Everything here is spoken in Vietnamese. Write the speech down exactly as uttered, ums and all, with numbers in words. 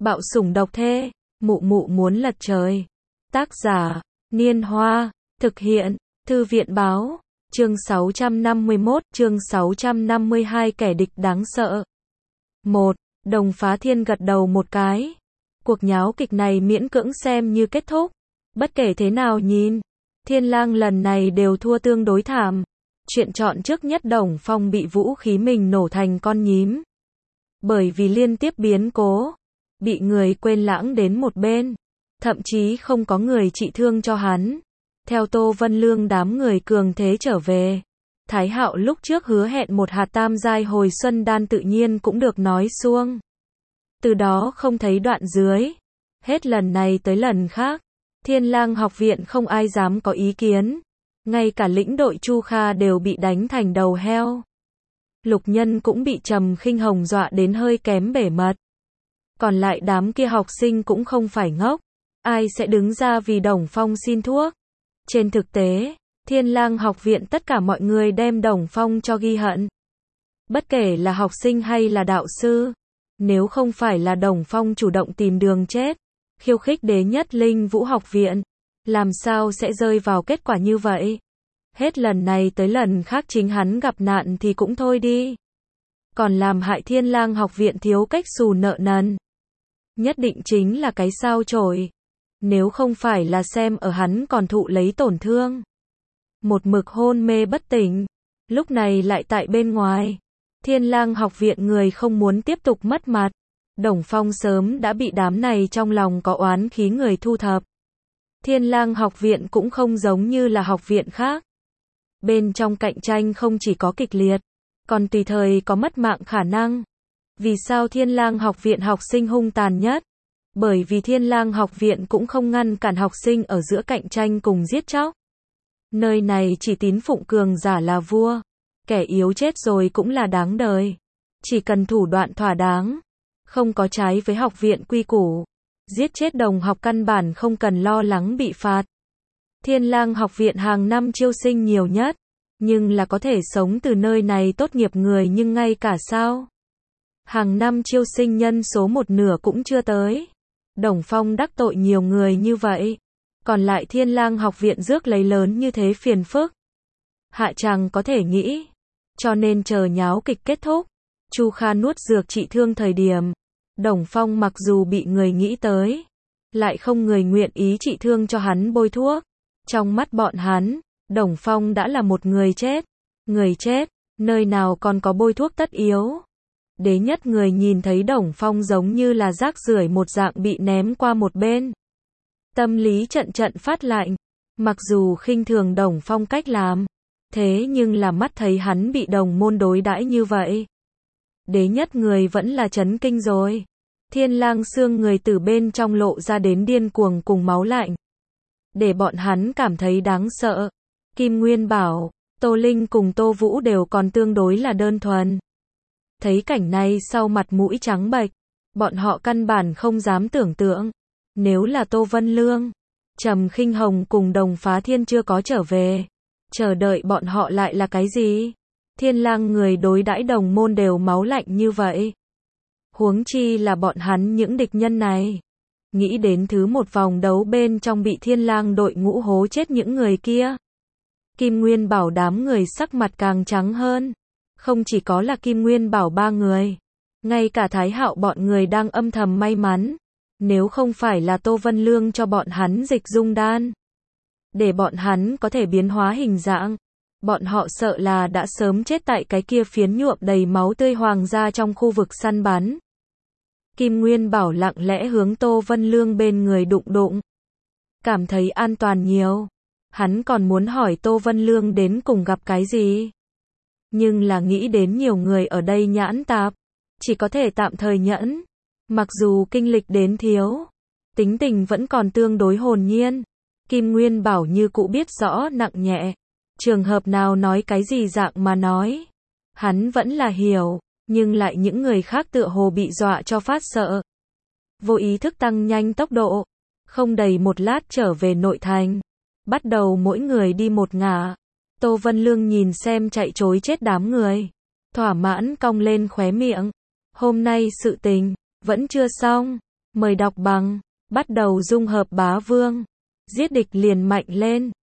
Bạo sủng độc thê, mụ mụ muốn lật trời. Tác giả, Niên Hoa, thực hiện, Thư viện Báo, chương sáu trăm năm mươi mốt, chương sáu trăm năm mươi hai kẻ địch đáng sợ. một. Đồng Phá Thiên gật đầu một cái. Cuộc nháo kịch này miễn cưỡng xem như kết thúc. Bất kể thế nào nhìn, Thiên Lang lần này đều thua tương đối thảm. Chuyện chọn trước nhất Đồng Phong bị vũ khí mình nổ thành con nhím. Bởi vì liên tiếp biến cố, bị người quên lãng đến một bên. Thậm chí không có người trị thương cho hắn. Theo Tô Vân Lương đám người cường thế trở về. Thái Hạo lúc trước hứa hẹn một hạt tam giai hồi xuân đan tự nhiên cũng được nói xuông. Từ đó không thấy đoạn dưới. Hết lần này tới lần khác. Thiên Lang học viện không ai dám có ý kiến. Ngay cả lĩnh đội Chu Kha đều bị đánh thành đầu heo. Lục Nhân cũng bị Trầm Khinh Hồng dọa đến hơi kém bể mật. Còn lại đám kia học sinh cũng không phải ngốc. Ai sẽ đứng ra vì Đồng Phong xin thuốc. Trên thực tế, Thiên Lang học viện tất cả mọi người đem Đồng Phong cho ghi hận. Bất kể là học sinh hay là đạo sư. Nếu không phải là Đồng Phong chủ động tìm đường chết, khiêu khích đế nhất linh vũ học viện, làm sao sẽ rơi vào kết quả như vậy? Hết lần này tới lần khác chính hắn gặp nạn thì cũng thôi đi. Còn làm hại Thiên Lang học viện thiếu cách xù nợ nần. Nhất định chính là cái sao chổi. Nếu không phải là xem ở hắn còn thụ lấy tổn thương. Một mực hôn mê bất tỉnh. Lúc này lại tại bên ngoài. Thiên Lang học viện người không muốn tiếp tục mất mặt. Đồng Phong sớm đã bị đám này trong lòng có oán khí người thu thập. Thiên Lang học viện cũng không giống như là học viện khác. Bên trong cạnh tranh không chỉ có kịch liệt, còn tùy thời có mất mạng khả năng. Vì sao Thiên Lang học viện học sinh hung tàn nhất? Bởi vì Thiên Lang học viện cũng không ngăn cản học sinh ở giữa cạnh tranh cùng giết chóc. Nơi này chỉ tín phụng cường giả là vua. Kẻ yếu chết rồi cũng là đáng đời. Chỉ cần thủ đoạn thỏa đáng. Không có trái với học viện quy củ. Giết chết đồng học căn bản không cần lo lắng bị phạt. Thiên Lang học viện hàng năm chiêu sinh nhiều nhất. Nhưng là có thể sống từ nơi này tốt nghiệp người nhưng ngay cả sao? Hàng năm chiêu sinh nhân số một nửa cũng chưa tới. Đồng Phong đắc tội nhiều người như vậy. Còn lại Thiên Lang học viện rước lấy lớn như thế phiền phức. Hạ chàng có thể nghĩ. Cho nên chờ nháo kịch kết thúc. Chu Kha nuốt dược trị thương thời điểm. Đồng Phong mặc dù bị người nghĩ tới. Lại không người nguyện ý trị thương cho hắn bôi thuốc. Trong mắt bọn hắn, Đồng Phong đã là một người chết. Người chết, nơi nào còn có bôi thuốc tất yếu. Đế nhất người nhìn thấy Đồng Phong giống như là rác rưởi một dạng bị ném qua một bên. Tâm lý trận trận phát lạnh. Mặc dù khinh thường Đồng Phong cách làm. Thế nhưng là mắt thấy hắn bị đồng môn đối đãi như vậy. Đế nhất người vẫn là chấn kinh rồi. Thiên Lang xương người từ bên trong lộ ra đến điên cuồng cùng máu lạnh. Để bọn hắn cảm thấy đáng sợ. Kim Nguyên Bảo, Tô Linh cùng Tô Vũ đều còn tương đối là đơn thuần. Thấy cảnh này sau mặt mũi trắng bệch. Bọn họ căn bản không dám tưởng tượng. Nếu là Tô Vân Lương, Trầm Khinh Hồng cùng Đồng Phá Thiên chưa có trở về. Chờ đợi bọn họ lại là cái gì? Thiên Lang người đối đãi đồng môn đều máu lạnh như vậy. Huống chi là bọn hắn những địch nhân này. Nghĩ đến thứ một vòng đấu bên trong bị Thiên Lang đội ngũ hố chết những người kia. Kim Nguyên Bảo đám người sắc mặt càng trắng hơn. Không chỉ có là Kim Nguyên Bảo ba người. Ngay cả Thái Hạo bọn người đang âm thầm may mắn. Nếu không phải là Tô Vân Lương cho bọn hắn dịch dung đan. Để bọn hắn có thể biến hóa hình dạng. Bọn họ sợ là đã sớm chết tại cái kia phiến nhuộm đầy máu tươi hoàng gia trong khu vực săn bắn. Kim Nguyên Bảo lặng lẽ hướng Tô Vân Lương bên người đụng đụng. Cảm thấy an toàn nhiều. Hắn còn muốn hỏi Tô Vân Lương đến cùng gặp cái gì. Nhưng là nghĩ đến nhiều người ở đây nhãn tạp. Chỉ có thể tạm thời nhẫn. Mặc dù kinh lịch đến thiếu. Tính tình vẫn còn tương đối hồn nhiên. Kim Nguyên Bảo như cụ biết rõ nặng nhẹ. Trường hợp nào nói cái gì dạng mà nói. Hắn vẫn là hiểu. Nhưng lại những người khác tựa hồ bị dọa cho phát sợ. Vô ý thức tăng nhanh tốc độ. Không đầy một lát trở về nội thành. Bắt đầu mỗi người đi một ngả. Tô Vân Lương nhìn xem chạy trối chết đám người. Thỏa mãn cong lên khóe miệng. Hôm nay sự tình vẫn chưa xong. Mời đọc bằng. Bắt đầu dung hợp bá vương. Giết địch liền mạnh lên.